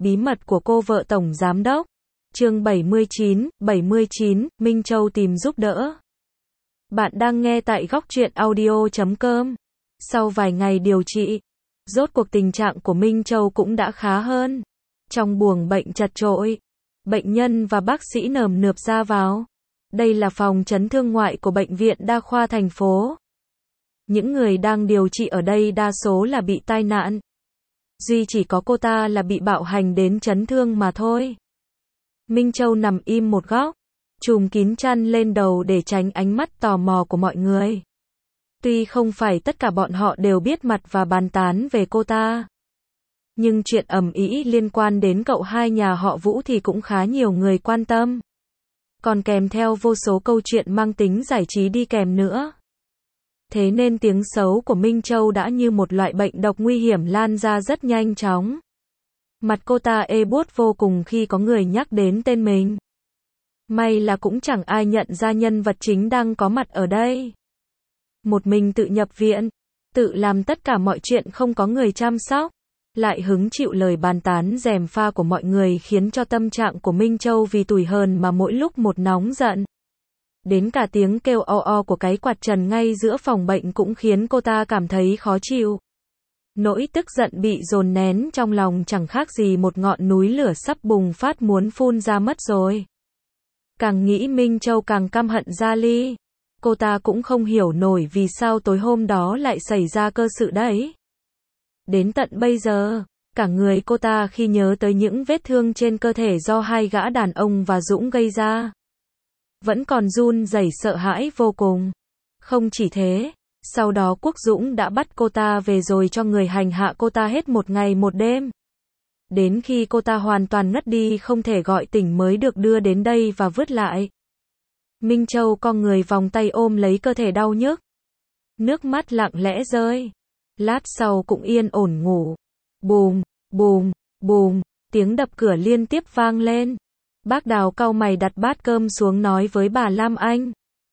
bí mật của cô vợ tổng giám đốc. Chương 79, Minh Châu tìm giúp đỡ. Bạn đang nghe tại góc truyện audio.com. Sau vài ngày điều trị, rốt cuộc tình trạng của Minh Châu cũng đã khá hơn. Trong buồng bệnh chật chội, bệnh nhân và bác sĩ nườm nượp ra vào. Đây là phòng chấn thương ngoại của bệnh viện đa khoa thành phố. Những người đang điều trị ở đây đa số là bị tai nạn. Duy chỉ có cô ta là bị bạo hành đến chấn thương mà thôi. Minh Châu nằm im một góc, trùm kín chăn lên đầu để tránh ánh mắt tò mò của mọi người. Tuy không phải tất cả bọn họ đều biết mặt và bàn tán về cô ta, nhưng chuyện ầm ĩ liên quan đến cậu hai nhà họ Vũ thì cũng khá nhiều người quan tâm. Còn kèm theo vô số câu chuyện mang tính giải trí đi kèm nữa. Thế nên tiếng xấu của Minh Châu đã như một loại bệnh độc nguy hiểm lan ra rất nhanh chóng. Mặt cô ta ê buốt vô cùng khi có người nhắc đến tên mình. May là cũng chẳng ai nhận ra nhân vật chính đang có mặt ở đây. Một mình tự nhập viện, tự làm tất cả mọi chuyện không có người chăm sóc, lại hứng chịu lời bàn tán gièm pha của mọi người khiến cho tâm trạng của Minh Châu vì tủi hờn mà mỗi lúc một nóng giận. Đến cả tiếng kêu o o của cái quạt trần ngay giữa phòng bệnh cũng khiến cô ta cảm thấy khó chịu. Nỗi tức giận bị dồn nén trong lòng chẳng khác gì một ngọn núi lửa sắp bùng phát muốn phun ra mất rồi. Càng nghĩ Minh Châu càng căm hận Gia Ly. Cô ta cũng không hiểu nổi vì sao tối hôm đó lại xảy ra cơ sự đấy. Đến tận bây giờ, cả người cô ta khi nhớ tới những vết thương trên cơ thể do hai gã đàn ông và Dũng gây ra, vẫn còn run rẩy sợ hãi vô cùng. Không chỉ thế, sau đó Quốc Dũng đã bắt cô ta về rồi cho người hành hạ cô ta hết một ngày một đêm. Đến khi cô ta hoàn toàn ngất đi không thể gọi tỉnh mới được đưa đến đây và vứt lại. Minh Châu cong người vòng tay ôm lấy cơ thể đau nhức. Nước mắt lặng lẽ rơi. Lát sau cũng yên ổn ngủ. Bùm, bùm, bùm, tiếng đập cửa liên tiếp vang lên. Bác Đào cau mày đặt bát cơm xuống nói với bà Lam Anh.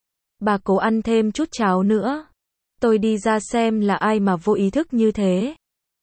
Bà cố ăn thêm chút cháo nữa. Tôi đi ra xem là ai mà vô ý thức như thế.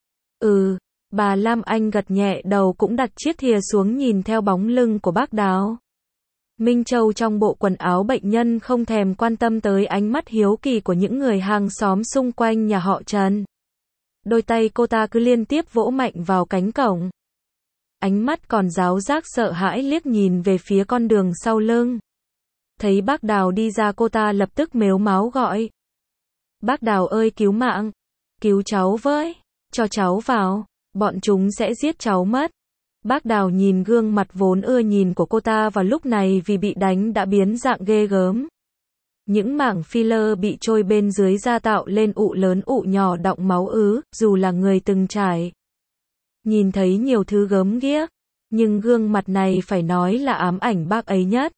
Bà Lam Anh gật nhẹ đầu cũng đặt chiếc thìa xuống nhìn theo bóng lưng của bác Đào. Minh Châu trong bộ quần áo bệnh nhân không thèm quan tâm tới ánh mắt hiếu kỳ của những người hàng xóm xung quanh nhà họ Trần. Đôi tay cô ta cứ liên tiếp vỗ mạnh vào cánh cổng. Ánh mắt còn giáo giác sợ hãi liếc nhìn về phía con đường sau lưng. Thấy bác Đào đi ra cô ta lập tức mếu máo gọi. Bác Đào ơi cứu mạng, cứu cháu với, cho cháu vào, bọn chúng sẽ giết cháu mất. Bác Đào nhìn gương mặt vốn ưa nhìn của cô ta vào lúc này vì bị đánh đã biến dạng ghê gớm. Những mảng filler bị trôi bên dưới da tạo lên ụ lớn ụ nhỏ đọng máu ứ, dù là người từng trải. Nhìn thấy nhiều thứ gớm ghiếc, nhưng gương mặt này phải nói là ám ảnh bác ấy nhất.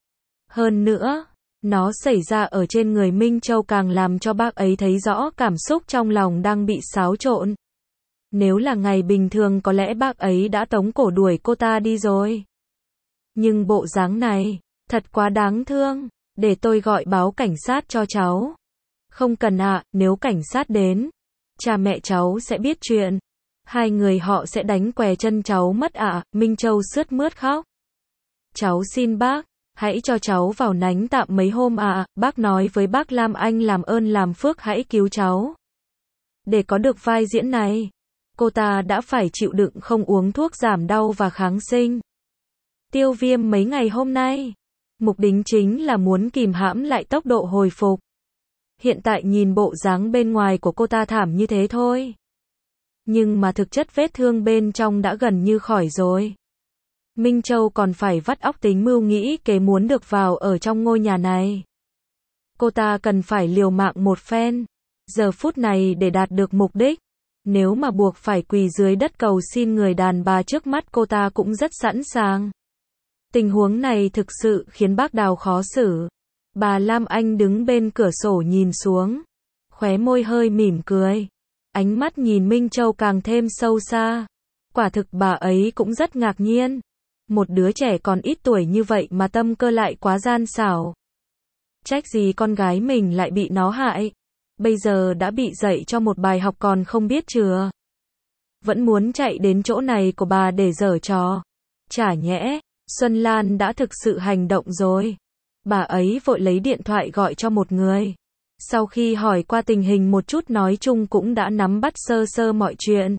Hơn nữa, nó xảy ra ở trên người Minh Châu càng làm cho bác ấy thấy rõ cảm xúc trong lòng đang bị xáo trộn. Nếu là ngày bình thường có lẽ bác ấy đã tống cổ đuổi cô ta đi rồi. Nhưng bộ dáng này, thật quá đáng thương, để tôi gọi báo cảnh sát cho cháu. Không cần ạ, nếu cảnh sát đến, cha mẹ cháu sẽ biết chuyện. Hai người họ sẽ đánh què chân cháu mất ạ, Minh Châu sướt mướt khóc. Cháu xin bác, hãy cho cháu vào nánh tạm mấy hôm ạ, bác nói với bác Lam Anh làm ơn làm phước hãy cứu cháu. Để có được vai diễn này, cô ta đã phải chịu đựng không uống thuốc giảm đau và kháng sinh, tiêu viêm mấy ngày hôm nay. Mục đích chính là muốn kìm hãm lại tốc độ hồi phục. Hiện tại nhìn bộ dáng bên ngoài của cô ta thảm như thế thôi. Nhưng mà thực chất vết thương bên trong đã gần như khỏi rồi. Minh Châu còn phải vắt óc tính mưu nghĩ kế muốn được vào ở trong ngôi nhà này. Cô ta cần phải liều mạng một phen, giờ phút này để đạt được mục đích. Nếu mà buộc phải quỳ dưới đất cầu xin người đàn bà trước mắt cô ta cũng rất sẵn sàng. Tình huống này thực sự khiến bác Đào khó xử. Bà Lam Anh đứng bên cửa sổ nhìn xuống, khóe môi hơi mỉm cười. Ánh mắt nhìn Minh Châu càng thêm sâu xa. Quả thực bà ấy cũng rất ngạc nhiên. Một đứa trẻ còn ít tuổi như vậy mà tâm cơ lại quá gian xảo. Trách gì con gái mình lại bị nó hại. Bây giờ đã bị dạy cho một bài học còn không biết chưa. vẫn muốn chạy đến chỗ này của bà để giở trò. Chả nhẽ, Xuân Lan đã thực sự hành động rồi. Bà ấy vội lấy điện thoại gọi cho một người. Sau khi hỏi qua tình hình một chút nói chung cũng đã nắm bắt sơ sơ mọi chuyện.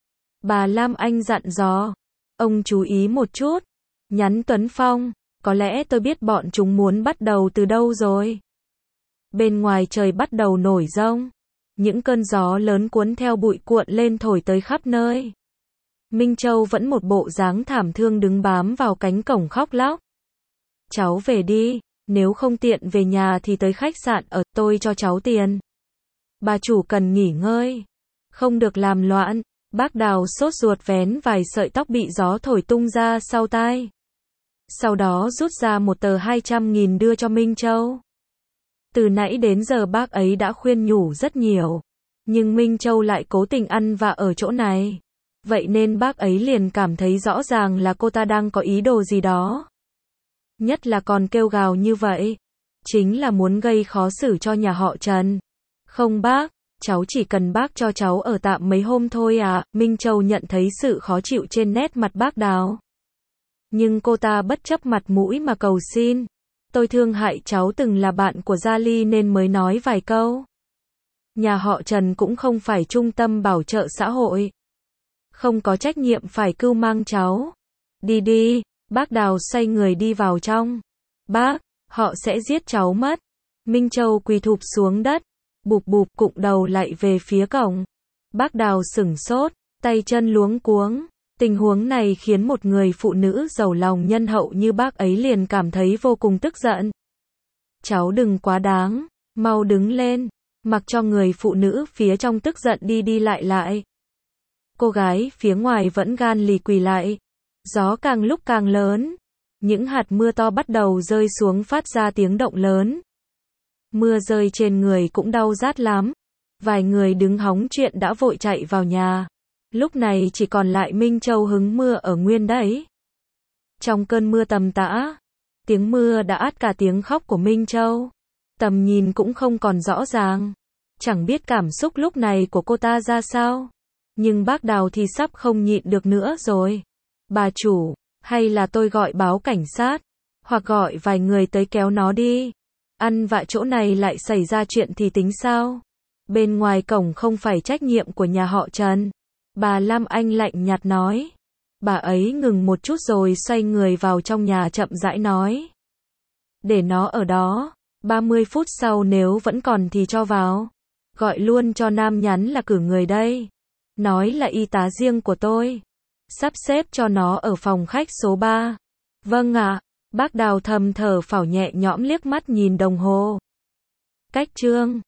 Bà Lam Anh dặn dò, ông chú ý một chút. Nhắn Tuấn Phong, có lẽ tôi biết bọn chúng muốn bắt đầu từ đâu rồi. Bên ngoài trời bắt đầu nổi giông. Những cơn gió lớn cuốn theo bụi cuộn lên thổi tới khắp nơi. Minh Châu vẫn một bộ dáng thảm thương đứng bám vào cánh cổng khóc lóc. Cháu về đi, nếu không tiện về nhà thì tới khách sạn ở, tôi cho cháu tiền. Bà chủ cần nghỉ ngơi, không được làm loạn. Bác Đào sốt ruột vén vài sợi tóc bị gió thổi tung ra sau tai. Sau đó rút ra một tờ 200.000 đưa cho Minh Châu. Từ nãy đến giờ bác ấy đã khuyên nhủ rất nhiều, nhưng Minh Châu lại cố tình ăn vạ ở chỗ này. Vậy nên bác ấy liền cảm thấy rõ ràng là cô ta đang có ý đồ gì đó. Nhất là còn kêu gào như vậy, chính là muốn gây khó xử cho nhà họ Trần. Không bác, cháu chỉ cần bác cho cháu ở tạm mấy hôm thôi à. Minh Châu nhận thấy sự khó chịu trên nét mặt bác Đào. Nhưng cô ta bất chấp mặt mũi mà cầu xin. Tôi thương hại cháu từng là bạn của Gia Ly nên mới nói vài câu. Nhà họ Trần cũng không phải trung tâm bảo trợ xã hội. Không có trách nhiệm phải cưu mang cháu. Đi đi, bác Đào xoay người đi vào trong. Bác, họ sẽ giết cháu mất. Minh Châu quỳ thụp xuống đất, bụp bụp cụng đầu lại về phía cổng. Bác Đào sửng sốt, tay chân luống cuống. Tình huống này khiến một người phụ nữ giàu lòng nhân hậu như bác ấy liền cảm thấy vô cùng tức giận. Cháu đừng quá đáng, mau đứng lên, mặc cho người phụ nữ phía trong tức giận đi đi lại lại. Cô gái phía ngoài vẫn gan lì quỳ lại. Gió càng lúc càng lớn, những hạt mưa to bắt đầu rơi xuống phát ra tiếng động lớn. Mưa rơi trên người cũng đau rát lắm. Vài người đứng hóng chuyện đã vội chạy vào nhà. Lúc này chỉ còn lại Minh Châu hứng mưa ở nguyên đấy. Trong cơn mưa tầm tã, tiếng mưa đã át cả tiếng khóc của Minh Châu. Tầm nhìn cũng không còn rõ ràng. Chẳng biết cảm xúc lúc này của cô ta ra sao. Nhưng bác Đào thì sắp không nhịn được nữa rồi. Bà chủ, hay là tôi gọi báo cảnh sát, hoặc gọi vài người tới kéo nó đi. Ăn vạ chỗ này lại xảy ra chuyện thì tính sao? Bên ngoài cổng không phải trách nhiệm của nhà họ Trần. Bà Lam Anh lạnh nhạt nói. Bà ấy ngừng một chút rồi xoay người vào trong nhà chậm rãi nói. Để nó ở đó, 30 phút sau nếu vẫn còn thì cho vào. Gọi luôn cho Nam nhắn là cử người đây. Nói là y tá riêng của tôi. Sắp xếp cho nó ở phòng khách số 3. Vâng ạ. Bác Đào thầm thở phào nhẹ nhõm liếc mắt nhìn đồng hồ. Cách chương